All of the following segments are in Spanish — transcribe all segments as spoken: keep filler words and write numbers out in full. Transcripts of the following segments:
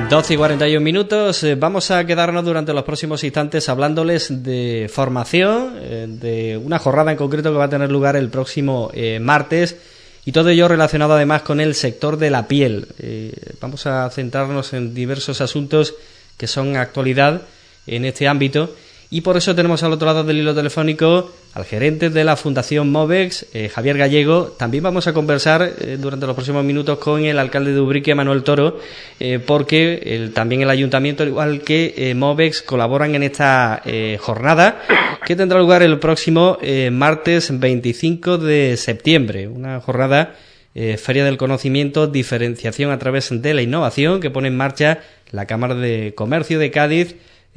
doce y cuarenta y un minutos. Eh, vamos a quedarnos durante los próximos instantes hablándoles de formación, eh, de una jornada en concreto que va a tener lugar el próximo eh, martes, y todo ello relacionado además con el sector de la piel. Eh, vamos a centrarnos en diversos asuntos que son actualidad en este ámbito, y por eso tenemos al otro lado del hilo telefónico al gerente de la Fundación Movex, eh, Javier Gallego. También vamos a conversar eh, durante los próximos minutos con el alcalde de Ubrique, Manuel Toro, eh, porque el, también el ayuntamiento, al igual que eh, Movex, colaboran en esta eh, jornada que tendrá lugar el próximo eh, martes veinticinco de septiembre. Una jornada, eh, Feria del Conocimiento, diferenciación a través de la innovación, que pone en marcha la Cámara de Comercio de Cádiz.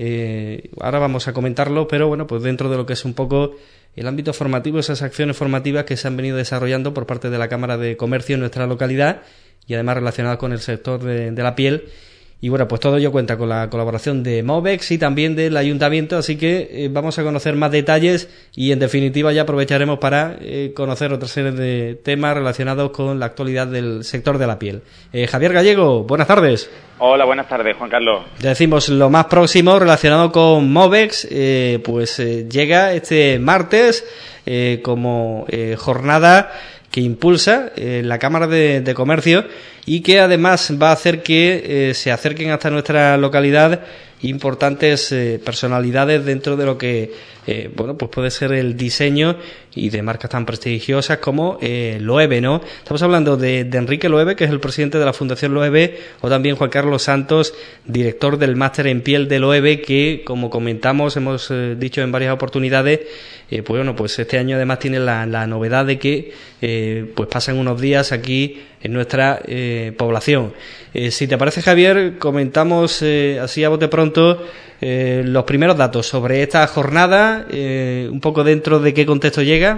Eh, ahora vamos a comentarlo, pero bueno, pues dentro de lo que es un poco el ámbito formativo, esas acciones formativas que se han venido desarrollando por parte de la Cámara de Comercio en nuestra localidad y además relacionadas con el sector de, de la piel. Y bueno, pues todo ello cuenta con la colaboración de Movex y también del Ayuntamiento, así que eh, vamos a conocer más detalles y en definitiva ya aprovecharemos para eh, conocer otra serie de temas relacionados con la actualidad del sector de la piel. Eh, Javier Gallego, buenas tardes. Hola, buenas tardes, Juan Carlos. Ya decimos, lo más próximo relacionado con Movex, eh, pues eh, llega este martes eh, como eh, jornada que impulsa eh, la Cámara de, de Comercio y que además va a hacer que eh, se acerquen hasta nuestra localidad importantes eh, personalidades dentro de lo que eh, bueno, pues puede ser el diseño y de marcas tan prestigiosas como eh, Loewe, ¿no? Estamos hablando de, de Enrique Loewe, que es el presidente de la Fundación Loewe, o también Juan Carlos Santos, director del máster en piel de Loewe, que como comentamos, hemos eh, dicho en varias oportunidades, eh, pues bueno, pues este año además tiene la, la novedad de que eh, pues pasan unos días aquí en nuestra eh, población. Eh, si te parece, Javier, comentamos eh, así a bote pronto eh, los primeros datos sobre esta jornada, eh, un poco dentro de qué contexto llega.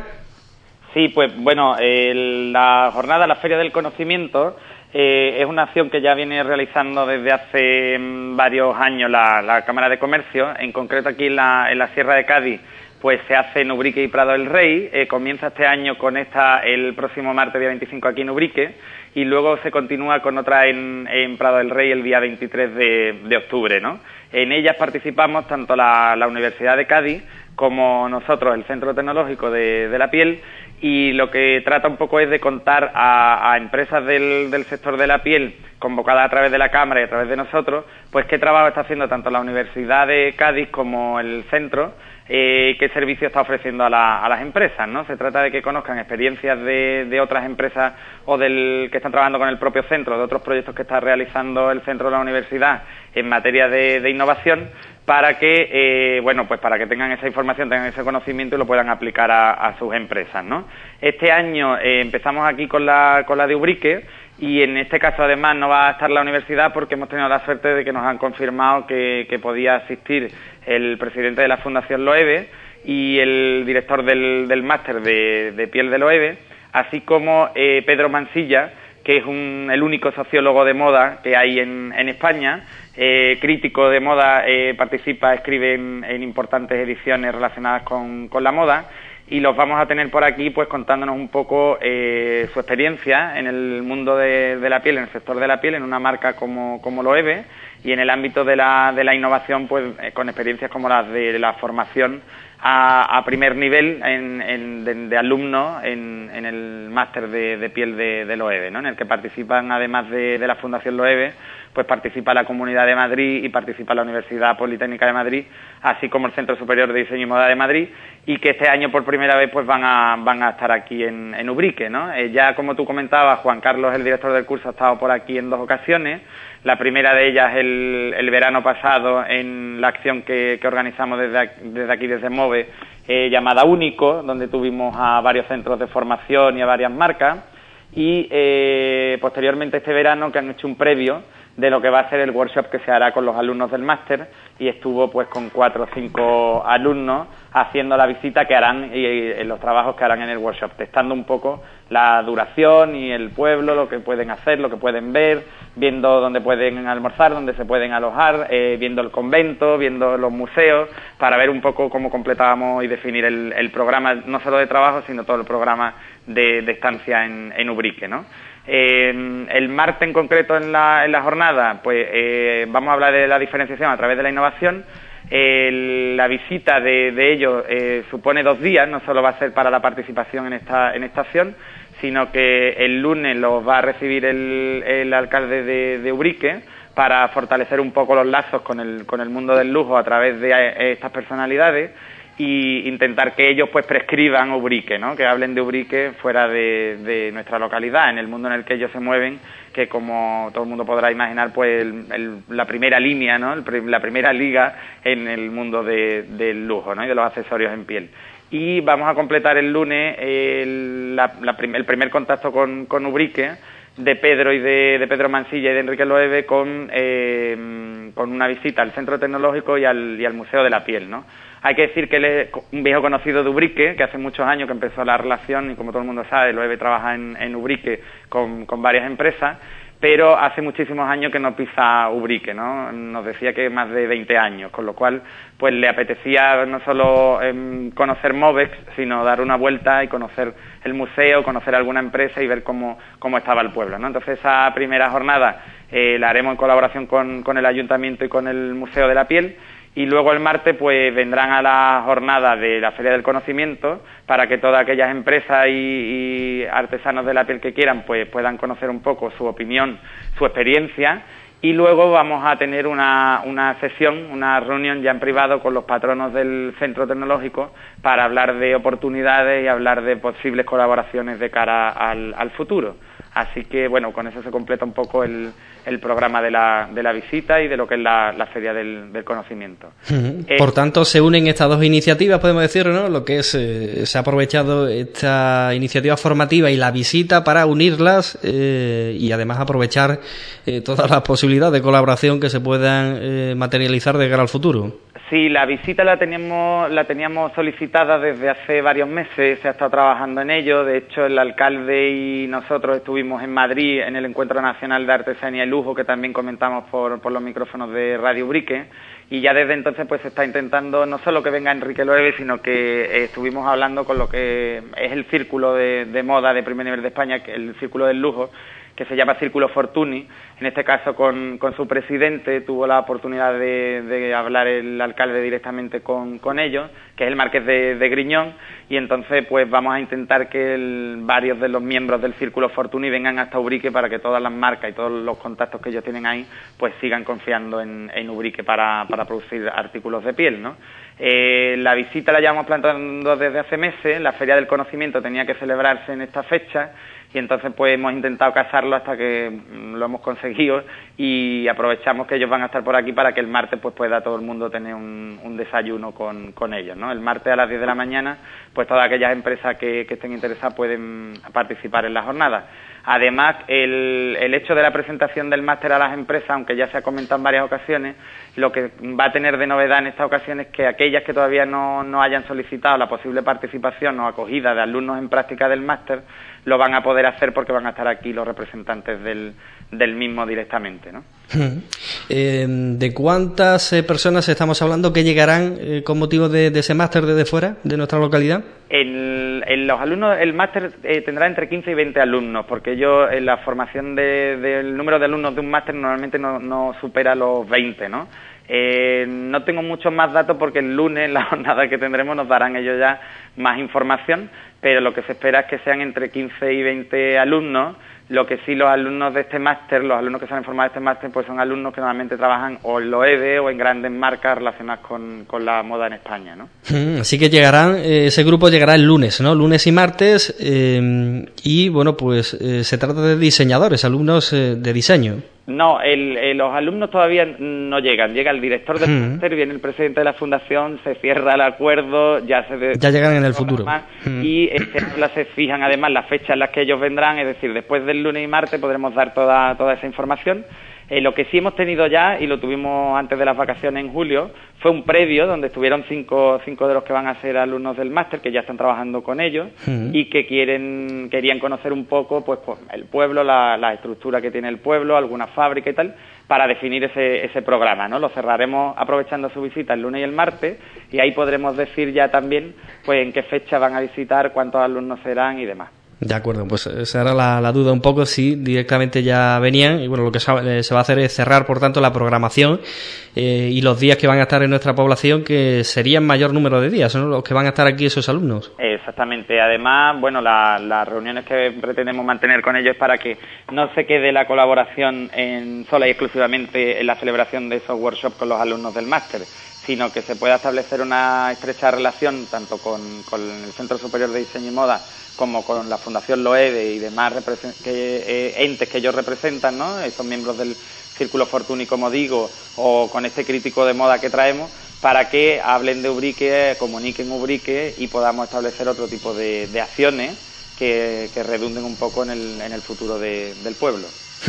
Sí, pues bueno, eh, la jornada, la Feria del Conocimiento, eh, es una acción que ya viene realizando desde hace mm, varios años la, la Cámara de Comercio, en concreto aquí en la, en la Sierra de Cádiz. Pues se hace en Ubrique y Prado del Rey, eh, comienza este año con esta el próximo martes, día veinticinco, aquí en Ubrique, y luego se continúa con otra en, en Prado del Rey el día veintitrés de, de octubre, ¿no? En ellas participamos tanto la, la Universidad de Cádiz como nosotros, el Centro Tecnológico de, de la Piel, y lo que trata un poco es de contar a, a empresas del, del sector de la piel, convocadas a través de la Cámara y a través de nosotros, pues qué trabajo está haciendo tanto la Universidad de Cádiz como el centro, eh, qué servicio está ofreciendo a, la, a las empresas, ¿no? Se trata de que conozcan experiencias de, de otras empresas o del que están trabajando con el propio centro, de otros proyectos que está realizando el centro de la universidad en materia de, de innovación, para que, eh, bueno, pues para que tengan esa información, tengan ese conocimiento y lo puedan aplicar a, a sus empresas, ¿no? Este año eh, empezamos aquí con la, con la de Ubrique, y en este caso además no va a estar la universidad porque hemos tenido la suerte de que nos han confirmado que, que podía asistir el presidente de la Fundación Loewe y el director del, del máster de, de piel de Loewe, así como eh, Pedro Mansilla, que es un, el único sociólogo de moda que hay en, en España, eh, crítico de moda, eh, participa, escribe en, en importantes ediciones relacionadas con, con la moda, y los vamos a tener por aquí pues contándonos un poco eh, su experiencia en el mundo de, de la piel, en el sector de la piel, en una marca como, como Loewe, y en el ámbito de la, de la innovación, pues eh, con experiencias como las de la formación a, a primer nivel en, en, de, de alumnos en, en el máster de, de piel de, de Loewe, ¿no? En el que participan, además de, de la Fundación Loewe, pues participa la Comunidad de Madrid y participa la Universidad Politécnica de Madrid, así como el Centro Superior de Diseño y Moda de Madrid, y que este año por primera vez pues van a van a estar aquí en, en Ubrique, ¿no? Eh, ya como tú comentabas, Juan Carlos, el director del curso, ha estado por aquí en dos ocasiones. La primera de ellas el, el verano pasado en la acción que, que organizamos desde aquí, desde aquí, desde Move, eh, llamada Único, donde tuvimos a varios centros de formación y a varias marcas, y eh, posteriormente este verano que han hecho un previo de lo que va a ser el workshop que se hará con los alumnos del máster, y estuvo pues con cuatro o cinco alumnos haciendo la visita que harán y, y los trabajos que harán en el workshop, testando un poco la duración y el pueblo, lo que pueden hacer, lo que pueden ver, viendo dónde pueden almorzar, dónde se pueden alojar, eh, viendo el convento, viendo los museos, para ver un poco cómo completábamos y definir el, el programa, no solo de trabajo, sino todo el programa de, de estancia en, en Ubrique, ¿no? Eh, el martes en concreto en la, en la jornada, pues eh, vamos a hablar de la diferenciación a través de la innovación. Eh, la visita de, de ellos eh, supone dos días, no solo va a ser para la participación en esta, en esta acción, sino que el lunes los va a recibir el, el alcalde de, de Ubrique para fortalecer un poco los lazos con el, con el mundo del lujo a través de eh, estas personalidades y intentar que ellos pues prescriban Ubrique, ¿no? Que hablen de Ubrique fuera de, de nuestra localidad, en el mundo en el que ellos se mueven, que como todo el mundo podrá imaginar, pues el, el, la primera línea, ¿no? El, la primera liga en el mundo de, del lujo, ¿no? Y de los accesorios en piel. Y vamos a completar el lunes el, la, la prim, el primer contacto con, con Ubrique, de Pedro y de, de Pedro Mansilla y de Enrique Loewe con, eh, con una visita al Centro Tecnológico y al, y al Museo de la Piel, ¿no? Hay que decir que él es un viejo conocido de Ubrique, que hace muchos años que empezó la relación, y como todo el mundo sabe, Loewe trabaja en, en Ubrique con, con varias empresas, pero hace muchísimos años que no pisa Ubrique, ¿no? Nos decía que más de veinte años, con lo cual pues le apetecía no solo eh, conocer Movex, sino dar una vuelta y conocer el museo, conocer alguna empresa y ver cómo, cómo estaba el pueblo, ¿no? Entonces esa primera jornada eh, la haremos en colaboración con, con el Ayuntamiento y con el Museo de la Piel. Y luego el martes pues vendrán a la jornada de la Feria del Conocimiento para que todas aquellas empresas y, y artesanos de la piel que quieran pues puedan conocer un poco su opinión, su experiencia. Y luego vamos a tener una, una sesión, una reunión ya en privado con los patronos del Centro Tecnológico para hablar de oportunidades y hablar de posibles colaboraciones de cara al, al futuro. Así que, bueno, con eso se completa un poco el, el programa de la, de la visita y de lo que es la, la Feria del, del Conocimiento. Uh-huh. Eh, Por tanto, se unen estas dos iniciativas, podemos decir, ¿no? Lo que es, eh, se ha aprovechado esta iniciativa formativa y la visita para unirlas eh, y además aprovechar eh, todas las posibilidades de colaboración que se puedan eh, materializar de cara al futuro. Sí, la visita la teníamos, la teníamos solicitada desde hace varios meses, se ha estado trabajando en ello. De hecho, el alcalde y nosotros estuvimos en Madrid en el Encuentro Nacional de Artesanía y Lujo, que también comentamos por, por los micrófonos de Radio Ubrique, y ya desde entonces pues se está intentando no solo que venga Enrique Loewe, sino que eh, estuvimos hablando con lo que es el círculo de, de moda de primer nivel de España, que el círculo del lujo, que se llama Círculo Fortuny. En este caso con, con su presidente tuvo la oportunidad de, de hablar el alcalde directamente con, con ellos, que es el Marqués de, de Griñón, y entonces pues vamos a intentar que el, varios de los miembros del Círculo Fortuny vengan hasta Ubrique para que todas las marcas y todos los contactos que ellos tienen ahí pues sigan confiando en, en Ubrique para, para producir artículos de piel, ¿no? Eh, la visita la llevamos planteando desde hace meses. La Feria del Conocimiento tenía que celebrarse en esta fecha y entonces pues hemos intentado casarlo hasta que lo hemos conseguido y aprovechamos que ellos van a estar por aquí para que el martes pues pueda todo el mundo tener un, un desayuno con, con ellos, ¿no? El martes a las diez de la mañana pues todas aquellas empresas que, que estén interesadas pueden participar en la jornada. Además, el, el hecho de la presentación del máster a las empresas, aunque ya se ha comentado en varias ocasiones, lo que va a tener de novedad en esta ocasión es que aquellas que todavía no, no hayan solicitado la posible participación o acogida de alumnos en práctica del máster, lo van a poder hacer porque van a estar aquí los representantes del, del mismo directamente, ¿no? Eh, ¿De cuántas eh, personas estamos hablando que llegarán eh, con motivo de, de ese máster desde fuera, de nuestra localidad? El, el, los alumnos, el máster eh, tendrá entre quince y veinte alumnos, porque yo en la formación de, del número de alumnos de un máster normalmente no, no supera los veinte, ¿no? Eh, no tengo muchos más datos porque el lunes, en la jornada que tendremos, nos darán ellos ya más información, pero lo que se espera es que sean entre quince y veinte alumnos. Lo que sí, los alumnos de este máster, los alumnos que se han informado de este máster, pues son alumnos que normalmente trabajan o en Loewe o en grandes marcas relacionadas con, con la moda en España, ¿no? Así que llegarán, eh, ese grupo llegará el lunes, ¿no? Lunes y martes, eh, y bueno, pues eh, se trata de diseñadores, alumnos eh, de diseño. No, el, el, los alumnos todavía no llegan. Llega el director del Mm. máster, viene el presidente de la fundación, se cierra el acuerdo, ya se... De, ya llegan en el futuro. Mm. Y este, se fijan además las fechas en las que ellos vendrán, es decir, después del lunes y martes podremos dar toda, toda esa información. Eh, lo que sí hemos tenido ya, y lo tuvimos antes de las vacaciones en julio, fue un previo donde estuvieron cinco, cinco de los que van a ser alumnos del máster, que ya están trabajando con ellos, uh-huh. y que quieren querían conocer un poco pues, pues el pueblo, la, la estructura que tiene el pueblo, alguna fábrica y tal, para definir ese, ese programa, ¿no? Lo cerraremos aprovechando su visita el lunes y el martes, y ahí podremos decir ya también pues en qué fecha van a visitar, cuántos alumnos serán y demás. De acuerdo, pues esa era la, la duda un poco, si directamente ya venían, y bueno, lo que se va a hacer es cerrar, por tanto, la programación eh, y los días que van a estar en nuestra población, que serían mayor número de días, ¿no?, los que van a estar aquí esos alumnos. Exactamente, además, bueno, la, las reuniones que pretendemos mantener con ellos es para que no se quede la colaboración en, sola y exclusivamente en la celebración de esos workshops con los alumnos del máster, sino que se pueda establecer una estrecha relación tanto con, con el Centro Superior de Diseño y Moda como con la Fundación Loewe y demás que, eh, entes que ellos representan, ¿no?, esos miembros del Círculo Fortuny, como digo, o con este crítico de moda que traemos, para que hablen de Ubrique, comuniquen Ubrique y podamos establecer otro tipo de, de acciones que, que redunden un poco en el, en el futuro de, del pueblo.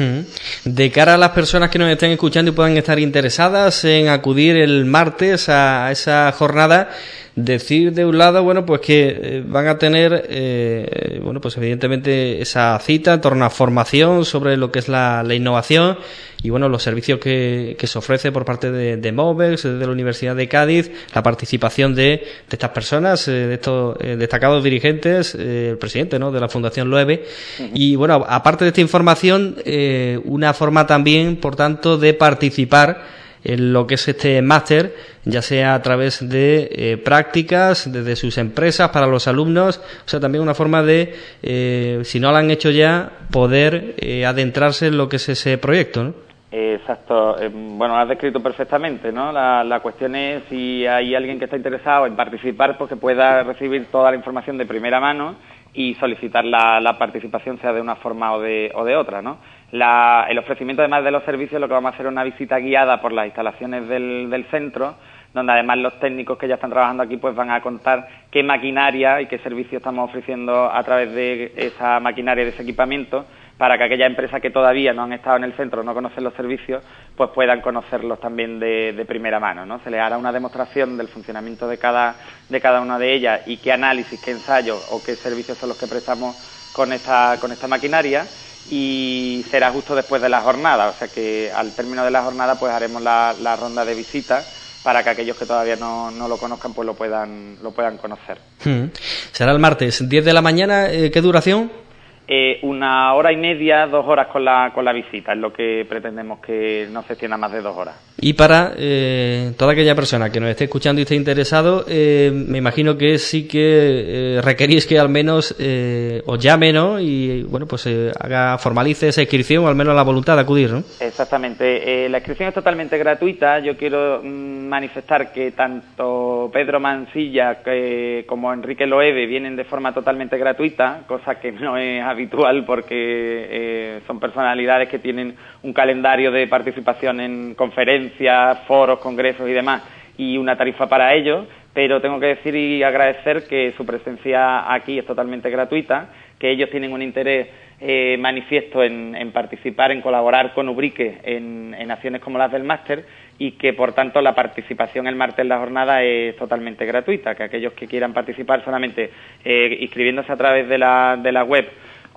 De cara a las personas que nos estén escuchando y puedan estar interesadas en acudir el martes a esa jornada, decir de un lado, bueno, pues que van a tener, eh, bueno, pues evidentemente esa cita en torno a formación sobre lo que es la, la innovación y, bueno, los servicios que, que se ofrece por parte de, de Movex, de la Universidad de Cádiz, la participación de, de estas personas, eh, de estos eh, destacados dirigentes, eh, el presidente, ¿no?, de la Fundación Loewe. Uh-huh. Y, bueno, aparte de esta información, eh, una forma también, por tanto, de participar en lo que es este máster, ya sea a través de eh, prácticas desde sus empresas para los alumnos, o sea, también una forma de, eh, si no lo han hecho ya, poder eh, adentrarse en lo que es ese proyecto, ¿no? Exacto. Eh, bueno, lo has descrito perfectamente, ¿no? La, la cuestión es si hay alguien que está interesado en participar, pues que pueda recibir toda la información de primera mano y solicitar la, la participación, sea de una forma o de, o de otra, ¿no? La, el ofrecimiento, además de los servicios, lo que vamos a hacer es una visita guiada por las instalaciones del, del centro, donde además los técnicos que ya están trabajando aquí pues van a contar qué maquinaria y qué servicios estamos ofreciendo a través de esa maquinaria, de ese equipamiento, para que aquellas empresas que todavía no han estado en el centro, no conocen los servicios, pues puedan conocerlos también de, de primera mano, ¿no? Se les hará una demostración del funcionamiento de cada, de cada una de ellas y qué análisis, qué ensayo o qué servicios son los que prestamos con esta, con esta maquinaria, y será justo después de la jornada, o sea que al término de la jornada pues haremos la, la ronda de visitas para que aquellos que todavía no, no lo conozcan pues lo puedan, lo puedan conocer. Hmm. Será el martes, diez de la mañana, eh, ¿qué duración? Eh, una hora y media, dos horas con la con la visita, es lo que pretendemos, que no se extienda más de dos horas. Y para eh, toda aquella persona que nos esté escuchando y esté interesado, eh, me imagino que sí que eh, requerís que al menos eh, os llame, ¿no? Y bueno, pues eh, haga, formalice esa inscripción o al menos la voluntad de acudir, ¿no? Exactamente. Eh, la inscripción es totalmente gratuita. Yo quiero mm, manifestar que tanto Pedro Mansilla que, como Enrique Loewe vienen de forma totalmente gratuita, cosa que no es habitual porque eh, son personalidades que tienen un calendario de participación en conferencias, foros, congresos y demás, y una tarifa para ellos, pero tengo que decir y agradecer que su presencia aquí es totalmente gratuita, que ellos tienen un interés eh, manifiesto en, en participar, en colaborar con Ubrique en, en acciones como las del máster, y que por tanto la participación el martes en la jornada es totalmente gratuita, que aquellos que quieran participar solamente eh, inscribiéndose a través de la, de la web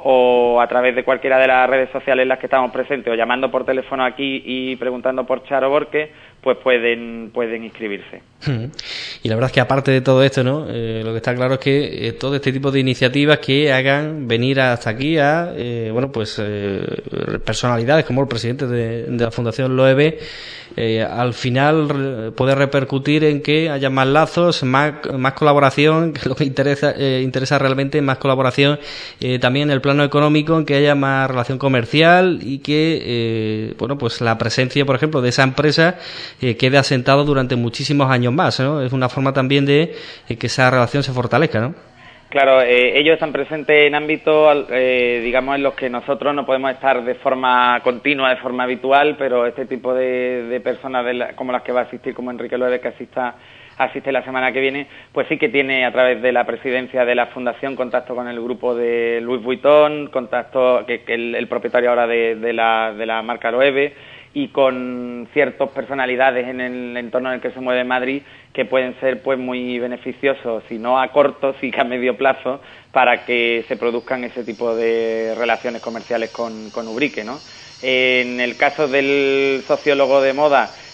o a través de cualquiera de las redes sociales en las que estamos presentes, o llamando por teléfono aquí y preguntando por Charo Borque, pues pueden pueden inscribirse. Y la verdad es que aparte de todo esto, ¿no? Eh, lo que está claro es que eh, todo este tipo de iniciativas que hagan venir hasta aquí a, eh, bueno, pues eh, personalidades como el presidente de, de la Fundación Loewe, eh, al final re, puede repercutir en que haya más lazos, más, más colaboración, que lo que interesa eh, interesa realmente es más colaboración eh, también en el plano económico, en que haya más relación comercial y que, eh, bueno, pues la presencia, por ejemplo, de esa empresa eh, quede asentado durante muchísimos años más, ¿no? Es una forma también de eh, que esa relación se fortalezca, ¿no? Claro, eh, ellos están presentes en ámbitos, eh, digamos, en los que nosotros no podemos estar de forma continua, de forma habitual, pero este tipo de, de personas de la, como las que va a asistir, como Enrique Loewe, que asista, asiste la semana que viene, pues sí que tiene a través de la presidencia de la Fundación contacto con el grupo de Louis Vuitton, contacto que, que el, el propietario ahora de, de, la, de la marca Loewe, y con ciertas personalidades en el entorno en el que se mueve Madrid que pueden ser pues muy beneficiosos, si no a corto, sí que a medio plazo, para que se produzcan ese tipo de relaciones comerciales con, con Ubrique, ¿no? En el caso del sociólogo de moda,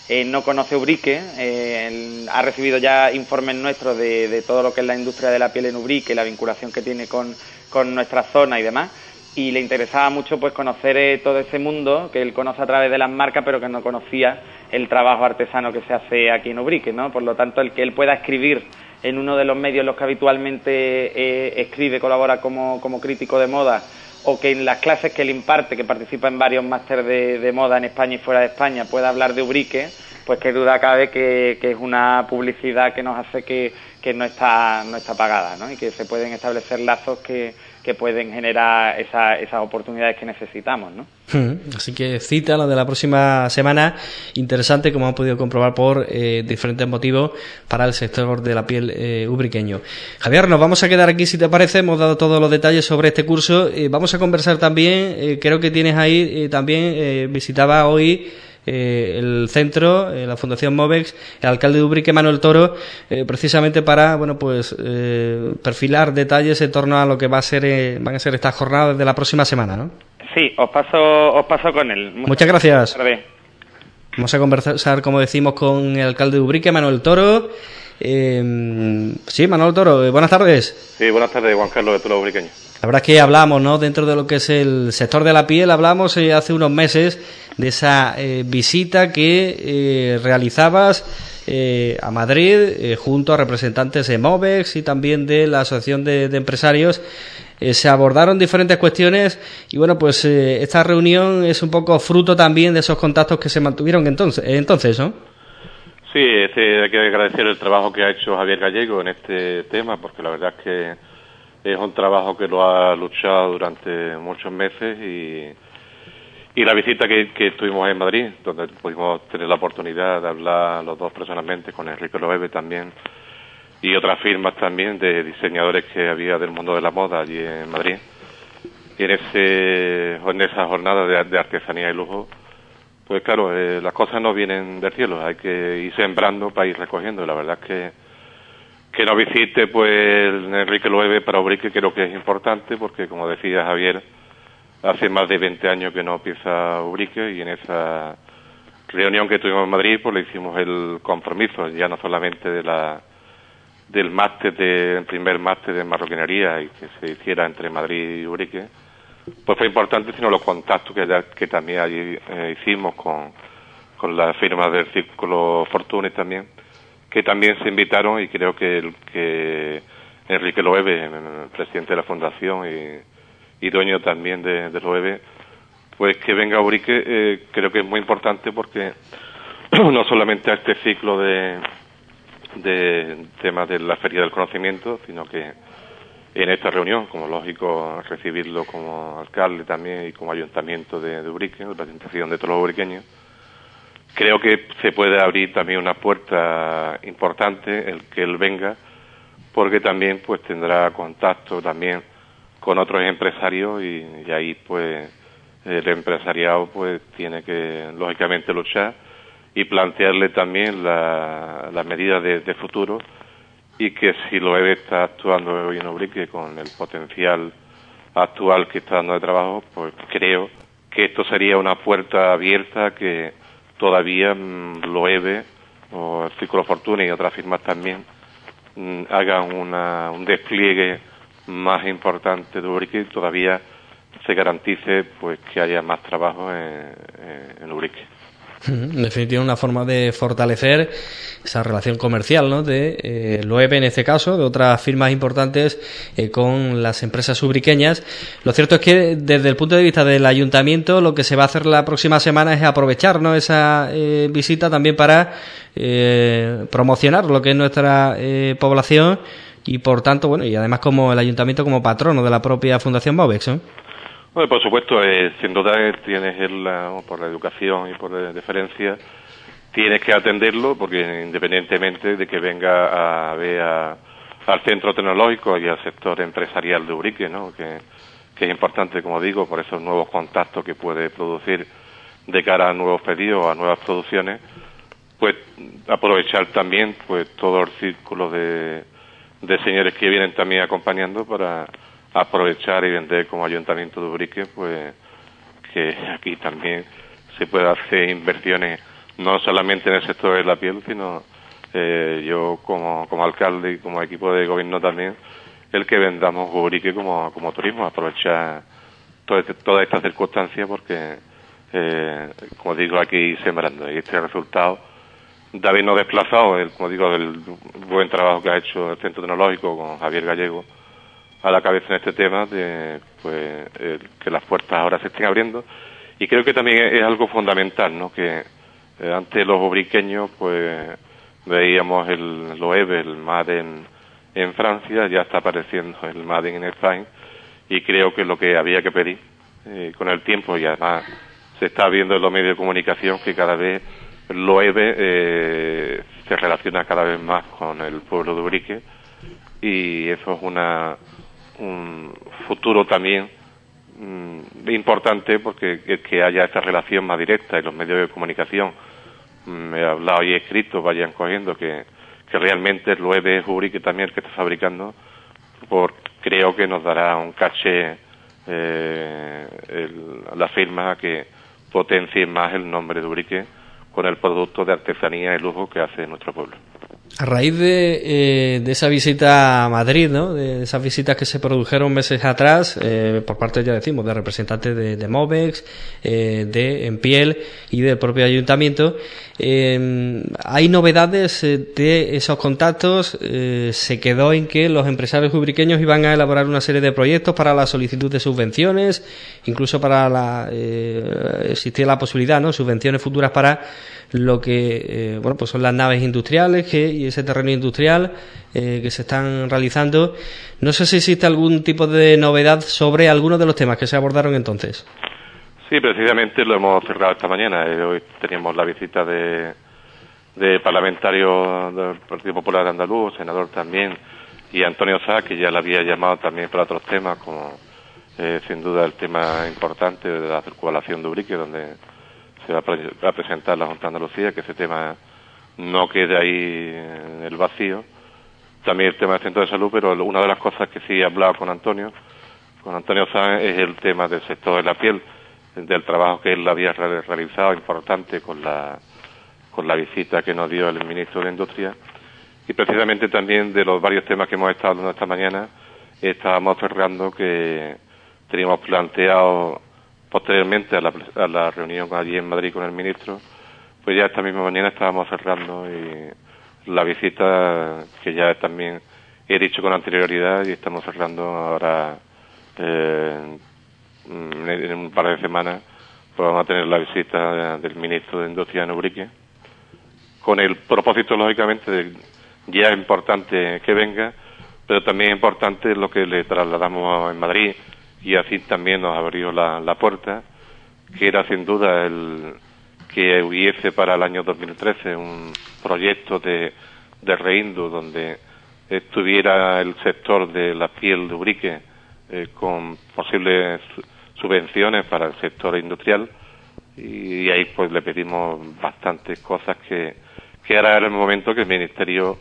eh, no conoce Ubrique, eh, ha recibido ya informes nuestros de, de todo lo que es la industria de la piel en Ubrique, la vinculación que tiene con, con nuestra zona y demás, y le interesaba mucho pues conocer eh, todo ese mundo que él conoce a través de las marcas, pero que no conocía el trabajo artesano que se hace aquí en Ubrique, ¿no? Por lo tanto, el que él pueda escribir en uno de los medios en los que habitualmente eh, escribe, colabora como, como crítico de moda, o que en las clases que él imparte, que participa en varios másteres de, de moda en España y fuera de España, pueda hablar de Ubrique, pues qué duda cabe que, que es una publicidad que nos hace que, que no está no está pagada, ¿no? Y que se pueden establecer lazos que, que pueden generar esa, esas oportunidades que necesitamos, ¿no? Así que cita la de la próxima semana, interesante, como hemos podido comprobar por eh, diferentes motivos para el sector de la piel eh, ubriqueño. Javier, nos vamos a quedar aquí si te parece, hemos dado todos los detalles sobre este curso, eh, vamos a conversar también, eh, creo que tienes ahí, eh, también eh, visitaba hoy Eh, el centro, eh, la Fundación Movex, el alcalde de Ubrique, Manuel Toro, eh, precisamente para, bueno, pues eh, perfilar detalles en torno a lo que va a ser, eh, van a ser estas jornadas de la próxima semana, ¿no? Sí, os paso, os paso con él. Muchas, Muchas gracias. Vamos a conversar, como decimos, con el alcalde de Ubrique, Manuel Toro. Eh, sí, Manuel Toro, eh, buenas tardes. Sí, buenas tardes, Juan Carlos, de todos los ubriqueños. La verdad es que hablamos, ¿no? Dentro de lo que es el sector de la piel, hablamos eh, hace unos meses de esa eh, visita que eh, realizabas eh, a Madrid eh, junto a representantes de Movex y también de la Asociación de, de Empresarios. Eh, se abordaron diferentes cuestiones y bueno, pues eh, esta reunión es un poco fruto también de esos contactos que se mantuvieron entonces, entonces, ¿no? Sí, este, hay que agradecer el trabajo que ha hecho Javier Gallego en este tema, porque la verdad es que es un trabajo que lo ha luchado durante muchos meses y, y la visita que, que tuvimos en Madrid, donde pudimos tener la oportunidad de hablar los dos personalmente con Enrique Loewe también y otras firmas también de diseñadores que había del mundo de la moda allí en Madrid. Y en, ese, en esa jornada de, de artesanía y lujo, pues claro, eh, las cosas no vienen del cielo, hay que ir sembrando para ir recogiendo. Y la verdad es que que nos visite pues Enrique Loewe para Ubrique creo que es importante porque, como decía Javier, hace más de veinte años que no empieza Ubrique y en esa reunión que tuvimos en Madrid pues le hicimos el compromiso ya no solamente de la del máster de el primer máster de marroquinería y que se hiciera entre Madrid y Ubrique, pues fue importante, sino los contactos que, ya, que también allí eh, hicimos con, con la firma del Círculo Fortuny también, que también se invitaron y creo que, el, que Enrique Loewe, presidente de la Fundación y, y dueño también de, de Loewe, pues que venga a Ubrique eh, creo que es muy importante porque no solamente a este ciclo de, de temas de la Feria del Conocimiento, sino que en esta reunión, como lógico recibirlo como alcalde también y como ayuntamiento de, de Ubrique, la presentación de todos los ubriqueños, creo que se puede abrir también una puerta importante el que él venga, porque también pues tendrá contacto también con otros empresarios y, y ahí pues el empresariado pues tiene que lógicamente luchar y plantearle también las la medidas de, de futuro y que si Loewe está actuando hoy en Ubrique con el potencial actual que está dando de trabajo, pues creo que esto sería una puerta abierta que todavía mmm, Loewe o el Círculo Fortuny y otras firmas también mmm, hagan una, un despliegue más importante de Ubrique y todavía se garantice pues que haya más trabajo en, en, en Ubrique. En definitiva, una forma de fortalecer esa relación comercial, ¿no? De eh, Loewe en este caso, de otras firmas importantes eh, con las empresas ubriqueñas. Lo cierto es que desde el punto de vista del ayuntamiento lo que se va a hacer la próxima semana es aprovechar, ¿no? esa eh, visita también para eh, promocionar lo que es nuestra eh, población y por tanto, bueno, y además como el ayuntamiento como patrono de la propia Fundación Movex, ¿no? Bueno, por supuesto, eh, sin duda tienes el, uh, por la educación y por la deferencia, tienes que atenderlo porque independientemente de que venga a ver a, al centro tecnológico y al sector empresarial de Ubrique, ¿no? que, que es importante, como digo, por esos nuevos contactos que puede producir de cara a nuevos pedidos, a nuevas producciones, pues aprovechar también pues todo el círculo de, de señores que vienen también acompañando para aprovechar y vender como ayuntamiento de Ubrique, pues que aquí también se puede hacer inversiones no solamente en el sector de la piel, sino eh, yo como, como alcalde y como equipo de gobierno también, el que vendamos Ubrique como, como turismo, aprovechar todo este, toda esta circunstancia porque, eh, como digo, aquí sembrando. Y este resultado de habernos desplazado, el, como digo, del buen trabajo que ha hecho el Centro Tecnológico con Javier Gallego a la cabeza en este tema, de pues el, que las puertas ahora se estén abriendo. Y creo que también es, es algo fundamental, ¿no? Que eh, antes los ubriqueños, pues veíamos el Loewe, el Made en, en Francia, ya está apareciendo el Made en España, y creo que es lo que había que pedir eh, con el tiempo, y además se está viendo en los medios de comunicación que cada vez Loewe eh, se relaciona cada vez más con el pueblo de Ubrique, y eso es una un futuro también mmm, importante, porque es que haya esta relación más directa, y los medios de comunicación, me he hablado y he escrito, vayan cogiendo que, que realmente el Loewe es Ubrique también el que está fabricando, por, creo que nos dará un caché eh, el, la firma que potencie más el nombre de Ubrique con el producto de artesanía y lujo que hace nuestro pueblo. A raíz de, eh, de esa visita a Madrid, ¿no? De esas visitas que se produjeron meses atrás, eh, por parte, ya decimos, de representantes de, de Movex, eh, de Empiel y del propio ayuntamiento, eh, hay novedades eh, de esos contactos. Eh, se quedó en que los empresarios ubriqueños iban a elaborar una serie de proyectos para la solicitud de subvenciones, incluso para la, eh, existía la posibilidad, ¿no? Subvenciones futuras para lo que eh, bueno, pues son las naves industriales que, y ese terreno industrial eh, que se están realizando. No sé si existe algún tipo de novedad sobre algunos de los temas que se abordaron entonces. Sí, precisamente lo hemos cerrado esta mañana. Eh, hoy teníamos la visita de, de parlamentario del Partido Popular Andaluz, senador también, y Antonio Sá, que ya le había llamado también para otros temas, como eh, sin duda el tema importante de la circulación de Ubrique, donde se va a, pre va a presentar la Junta de Andalucía, que ese tema no quede ahí en el vacío. También el tema del centro de salud, pero una de las cosas que sí he hablado con Antonio, con Antonio Sáenz, es el tema del sector de la piel, del trabajo que él había realizado, importante, con la, con la visita que nos dio el ministro de Industria. Y precisamente también de los varios temas que hemos estado hablando esta mañana, estábamos cerrando que teníamos planteado posteriormente a la, a la reunión allí en Madrid con el ministro, pues ya esta misma mañana estábamos cerrando y la visita que ya también he dicho con anterioridad, y estamos cerrando ahora eh, en un par de semanas, pues vamos a tener la visita del ministro de Industria en Ubrique, con el propósito, lógicamente, de, ya es importante que venga, pero también es importante lo que le trasladamos en Madrid, y así también nos abrió la, la puerta, que era sin duda el que hubiese para el año dos mil trece un proyecto de, de Reindu donde estuviera el sector de la piel de Ubrique eh, con posibles subvenciones para el sector industrial, y, y ahí pues le pedimos bastantes cosas que, que ahora era el momento que el Ministerio,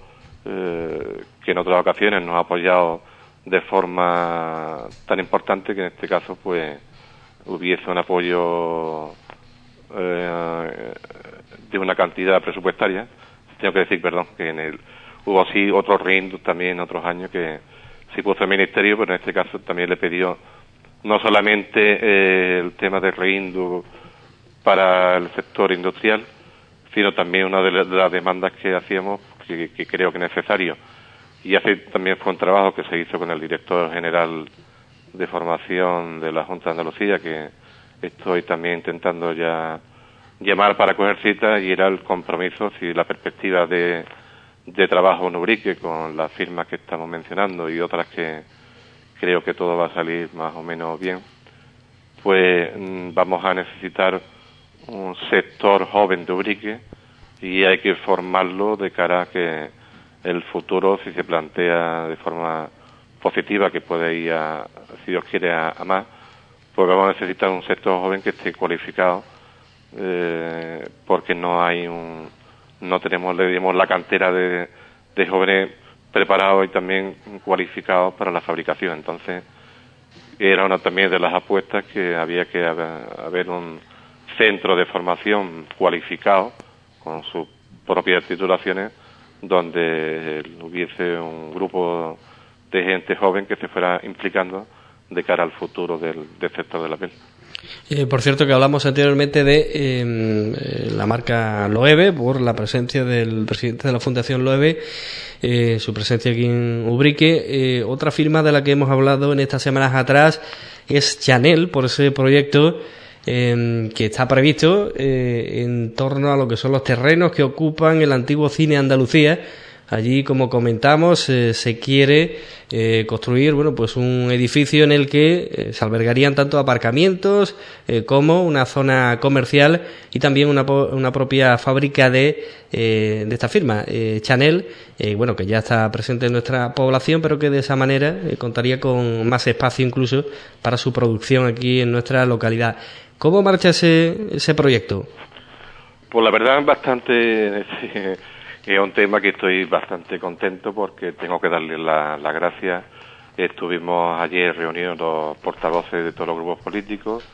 eh, que en otras ocasiones nos ha apoyado de forma tan importante, que en este caso pues hubiese un apoyo eh, de una cantidad presupuestaria. Tengo que decir, perdón, que en el hubo sí otros Reindu también en otros años que sí puso el Ministerio, pero en este caso también le pidió no solamente eh, el tema de Reindu para el sector industrial, sino también una de las demandas que hacíamos, que, que creo que es necesario. Y así también fue un trabajo que se hizo con el director general de formación de la Junta de Andalucía, que estoy también intentando ya llamar para coger cita, y era el compromiso, si la perspectiva de, de trabajo en Ubrique, con las firmas que estamos mencionando y otras que creo que todo va a salir más o menos bien, pues vamos a necesitar un sector joven de Ubrique, y hay que formarlo de cara a que el futuro, si se plantea de forma positiva, que puede ir a, si Dios quiere, a, a más, pues vamos a necesitar un sector joven que esté cualificado, eh, porque no hay un, no tenemos, le digamos, la cantera de, de jóvenes preparados y también cualificados para la fabricación. Entonces, era una también de las apuestas, que había que haber, haber un centro de formación cualificado con sus propias titulaciones, donde hubiese un grupo de gente joven que se fuera implicando de cara al futuro del, del sector de la piel. Eh, por cierto, que hablamos anteriormente de eh, la marca Loewe, por la presencia del presidente de la Fundación Loewe, eh, su presencia aquí en Ubrique. Eh, otra firma de la que hemos hablado en estas semanas atrás es Chanel, por ese proyecto eh, que está previsto eh, en torno a lo que son los terrenos que ocupan el antiguo Cine Andalucía. Allí, como comentamos, eh, se quiere eh, construir, bueno, pues un edificio en el que eh, se albergarían tanto aparcamientos eh, como una zona comercial y también una, una propia fábrica de, eh, de esta firma, eh, Chanel, eh, bueno, que ya está presente en nuestra población, pero que de esa manera eh, contaría con más espacio incluso para su producción aquí en nuestra localidad. ¿Cómo marcha ese, ese proyecto? Pues la verdad es bastante... Es un tema que estoy bastante contento porque tengo que darle las la gracias. Estuvimos ayer reunidos los portavoces de todos los grupos políticos.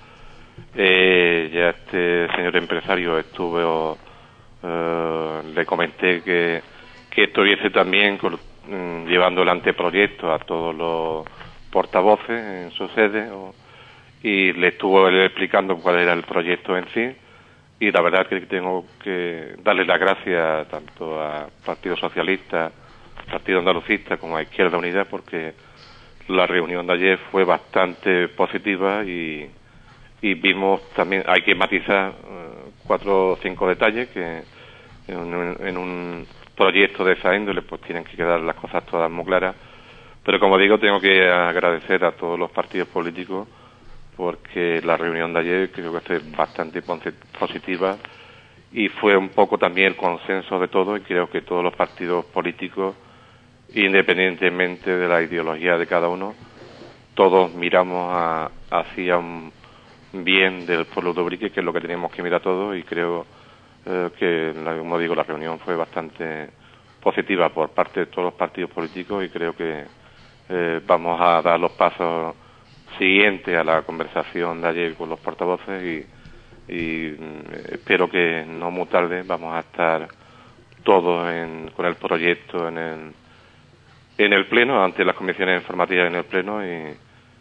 Eh, ya este señor empresario estuvo, eh, le comenté que, que estuviese también con, mm, llevando el anteproyecto a todos los portavoces en su sede o, y le estuvo explicando cuál era el proyecto en sí. Y la verdad es que tengo que darle las gracias tanto al Partido Socialista, Partido Andalucista, como a Izquierda Unida, porque la reunión de ayer fue bastante positiva y, y vimos también, hay que matizar uh, cuatro o cinco detalles que en un, en un proyecto de esa índole pues tienen que quedar las cosas todas muy claras. Pero como digo, tengo que agradecer a todos los partidos políticos porque la reunión de ayer creo que fue bastante positiva y fue un poco también el consenso de todos y creo que todos los partidos políticos, independientemente de la ideología de cada uno, todos miramos a, hacia un bien del pueblo de Ubrique, que es lo que tenemos que mirar todos, y creo eh, que, como digo, la reunión fue bastante positiva por parte de todos los partidos políticos y creo que eh, vamos a dar los pasos siguiente a la conversación de ayer con los portavoces y, y espero que no muy tarde vamos a estar todos en, con el proyecto en el, en el pleno, ante las comisiones informativas en el pleno y,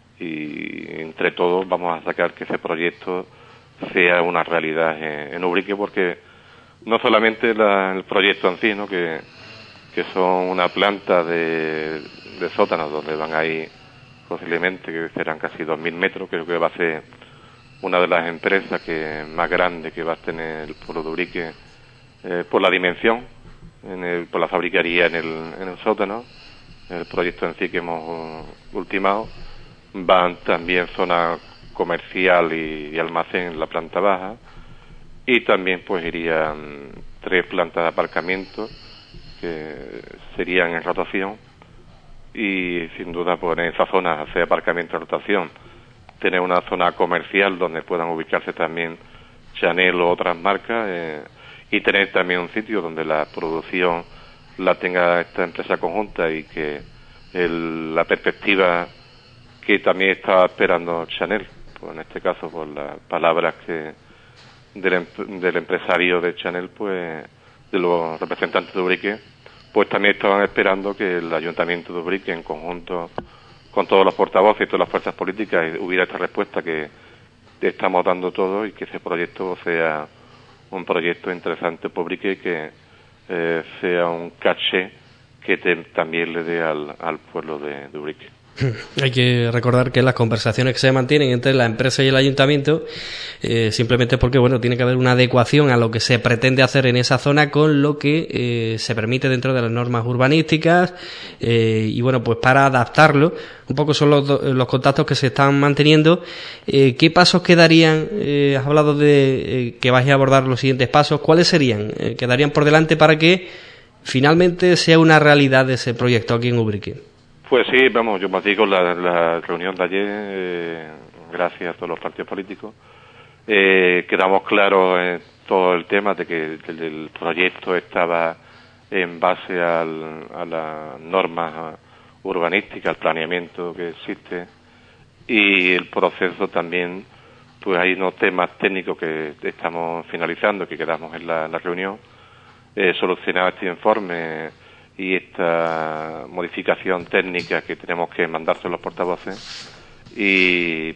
y entre todos vamos a sacar que ese proyecto sea una realidad en, en Ubrique, porque no solamente la, el proyecto en sí, ¿no? que, que son una planta de, de sótanos donde van a ir posiblemente que serán casi dos mil metros, creo que va a ser una de las empresas que más grande que va a tener el pueblo de Ubrique eh, por la dimensión, en el, por la fabricaría en el, en el sótano, el proyecto en sí que hemos uh, ultimado, van también zona comercial y, y almacén en la planta baja y también pues irían tres plantas de aparcamiento que serían en rotación. Y sin duda pues en esa zona hacer aparcamiento de rotación, tener una zona comercial donde puedan ubicarse también Chanel o otras marcas eh, y tener también un sitio donde la producción la tenga esta empresa conjunta y que el, la perspectiva que también estaba esperando Chanel, pues en este caso por las palabras que del, del empresario de Chanel, pues de los representantes de Ubrique, pues también estaban esperando que el Ayuntamiento de Ubrique, en conjunto con todos los portavoces y todas las fuerzas políticas, hubiera esta respuesta que estamos dando todos y que ese proyecto sea un proyecto interesante para Ubrique y que eh, sea un caché que te, también le dé al, al pueblo de, de Ubrique. Hay que recordar que las conversaciones que se mantienen entre la empresa y el ayuntamiento eh, simplemente porque bueno tiene que haber una adecuación a lo que se pretende hacer en esa zona con lo que eh, se permite dentro de las normas urbanísticas eh, y bueno pues para adaptarlo un poco son los, los contactos que se están manteniendo. Eh, ¿qué pasos quedarían? Eh, has hablado de eh, que vais a abordar los siguientes pasos. ¿Cuáles serían? Eh, quedarían por delante para que finalmente sea una realidad ese proyecto aquí en Ubrique. Pues sí, vamos, yo os digo, la, la reunión de ayer, eh, gracias a todos los partidos políticos, eh, quedamos claros en todo el tema de que el, el proyecto estaba en base al, a las normas urbanísticas, al planeamiento que existe, y el proceso también, pues hay unos temas técnicos que estamos finalizando, que quedamos en la, la reunión, eh, solucionado este informe y esta modificación técnica que tenemos que mandarse a los portavoces y,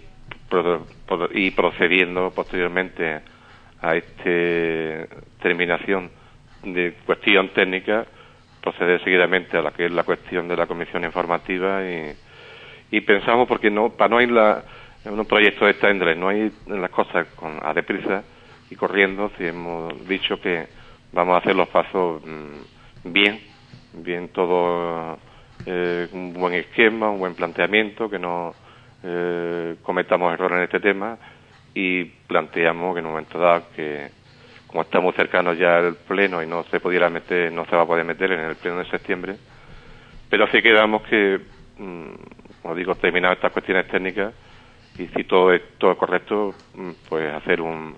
y procediendo posteriormente a esta terminación de cuestión técnica, proceder seguidamente a la que es la cuestión de la comisión informativa y, y pensamos, porque no, para no ir la, en un proyecto de esta índole, no ir las cosas con, a deprisa y corriendo, si hemos dicho que vamos a hacer los pasos mmm, bien, bien todo, eh, un buen esquema, un buen planteamiento, que no eh, cometamos errores en este tema, y planteamos que en un momento dado, que como está muy cercano ya el pleno y no se pudiera meter, no se va a poder meter en el pleno de septiembre, pero sí quedamos que, mmm, como digo, terminar estas cuestiones técnicas y si todo es todo correcto, pues hacer un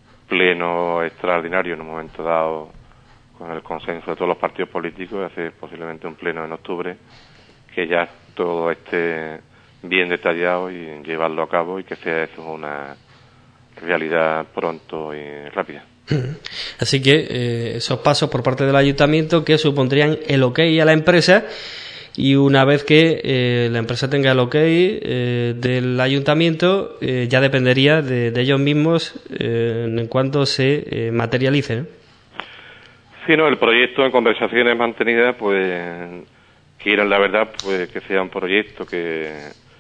pleno extraordinario en un momento dado con el consenso de todos los partidos políticos, hacer posiblemente un pleno en octubre, que ya todo esté bien detallado y llevarlo a cabo y que sea eso una realidad pronto y rápida. Así que eh, esos pasos por parte del ayuntamiento que supondrían el ok a la empresa, y una vez que eh, la empresa tenga el ok eh, del ayuntamiento, eh, ya dependería de, de ellos mismos eh, en cuanto se eh, materialice, ¿no? Sí, no, el proyecto en conversaciones mantenidas, pues quieren la verdad, pues que sea un proyecto que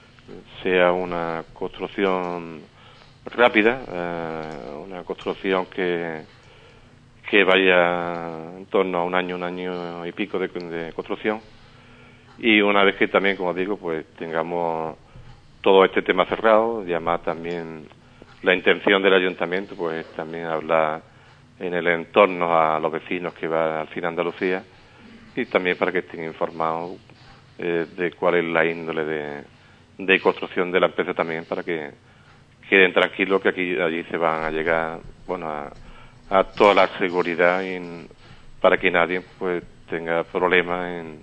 sea una construcción rápida, eh, una construcción que que vaya en torno a un año, un año y pico de, de construcción, y una vez que también, como digo, pues tengamos todo este tema cerrado, y además también la intención del ayuntamiento, pues también hablar en el entorno a los vecinos que va al Cine Andalucía, y también para que estén informados eh, de cuál es la índole de, de construcción de la empresa también, para que queden tranquilos que aquí allí se van a llegar, bueno, a, a toda la seguridad y para que nadie pues tenga problemas en,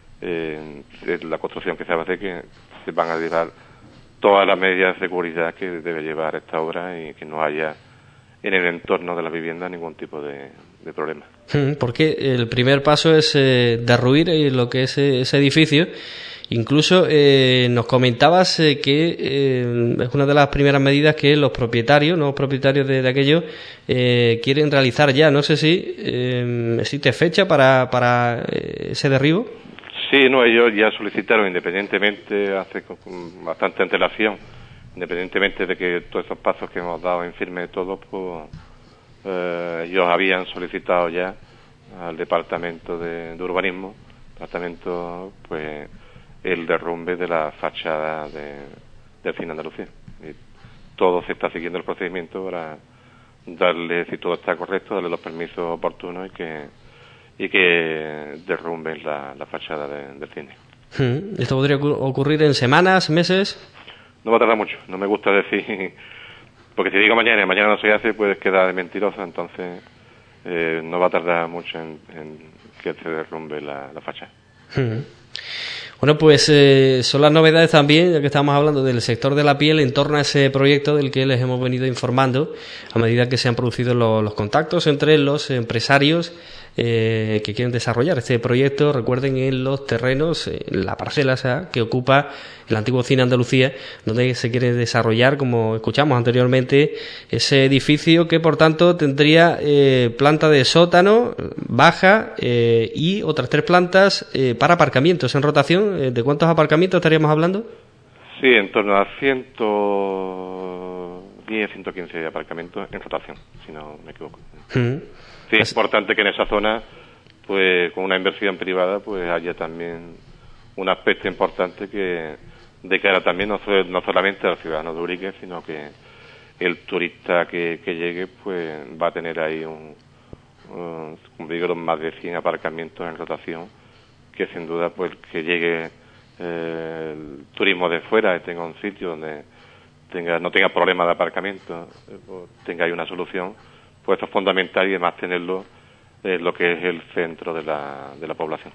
en, en la construcción que se va a hacer, que se van a llevar todas las medidas de seguridad que debe llevar esta obra y que no haya en el entorno de la vivienda ningún tipo de, de problema. Porque el primer paso es eh, derruir lo que es ese edificio. Incluso eh, nos comentabas eh, que eh, es una de las primeras medidas que los propietarios, nuevos propietarios de, de aquello, eh, quieren realizar ya. No sé si eh, existe fecha para, para eh, ese derribo. Sí, no, ellos ya solicitaron, independientemente, hace con bastante antelación, independientemente de que todos esos pasos que hemos dado en firme de todos, pues eh, ellos habían solicitado ya al Departamento de, de Urbanismo, Departamento, pues el derrumbe de la fachada de, del Cine Andalucía. Y todo se está siguiendo el procedimiento para darle, si todo está correcto, darle los permisos oportunos y que y que derrumben la, la fachada de, del cine. ¿Esto podría ocurrir en semanas, meses? No va a tardar mucho. No me gusta decir, porque si digo mañana y mañana no se hace, pues queda de mentiroso. Entonces eh, no va a tardar mucho en, en que se derrumbe la, la fachada. Bueno, pues eh, son las novedades también, ya que estamos hablando del sector de la piel, en torno a ese proyecto del que les hemos venido informando a medida que se han producido los, los contactos entre los empresarios eh, que quieren desarrollar este proyecto. Recuerden, en los terrenos, en la parcela, o sea, que ocupa el antiguo Cine Andalucía, donde se quiere desarrollar, como escuchamos anteriormente, ese edificio que, por tanto, tendría eh, planta de sótano, baja eh, y otras tres plantas eh, para aparcamientos en rotación. ¿De cuántos aparcamientos estaríamos hablando? Sí, en torno a ciento diez, ciento quince aparcamientos en rotación, si no me equivoco. Mm. Sí, es importante que en esa zona, pues con una inversión privada, pues haya también un aspecto importante que de cara también no, no solamente a los ciudadanos de Urique, sino que el turista que, que llegue, pues va a tener ahí un, un como digo, más de cien aparcamientos en rotación, que sin duda, pues que llegue eh, el turismo de fuera y tenga un sitio donde tenga no tenga problemas de aparcamiento, eh, pues, tenga ahí una solución, pues esto es fundamental, y además tenerlo en lo que es el centro de la, de la población.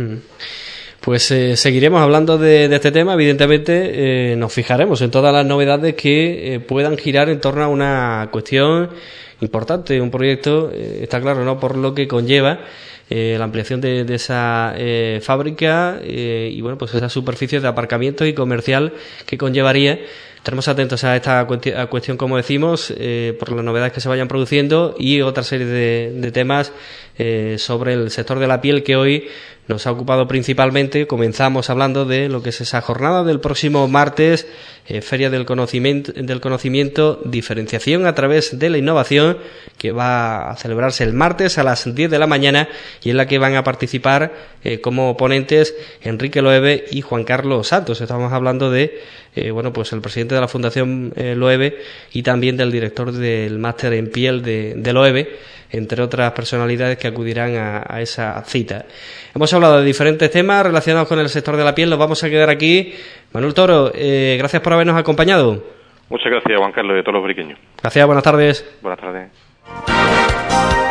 Pues eh, seguiremos hablando de, de este tema. Evidentemente eh, nos fijaremos en todas las novedades que eh, puedan girar en torno a una cuestión importante, un proyecto, eh, está claro, ¿no?, por lo que conlleva eh, la ampliación de, de esa eh, fábrica eh, y, bueno, pues esa superficie de aparcamiento y comercial que conllevaría. Estaremos atentos a esta cuestión, a cuestión como decimos, eh, por las novedades que se vayan produciendo y otra serie de, de temas eh, sobre el sector de la piel que hoy nos ha ocupado principalmente. Comenzamos hablando de lo que es esa jornada del próximo martes, eh, Feria del Conocimiento, del Conocimiento, diferenciación a través de la innovación, que va a celebrarse el martes a las diez de la mañana y en la que van a participar eh, como ponentes Enrique Loewe y Juan Carlos Santos. Estamos hablando de eh, bueno, pues el presidente de la Fundación eh, Loewe y también del director del máster en piel de, de Loewe, entre otras personalidades que acudirán a, a esa cita. Hemos hablado de diferentes temas relacionados con el sector de la piel, nos vamos a quedar aquí. Manuel Toro, eh, gracias por habernos acompañado. Muchas gracias, Juan Carlos, y a todos los briqueños. Gracias, buenas tardes. Buenas tardes.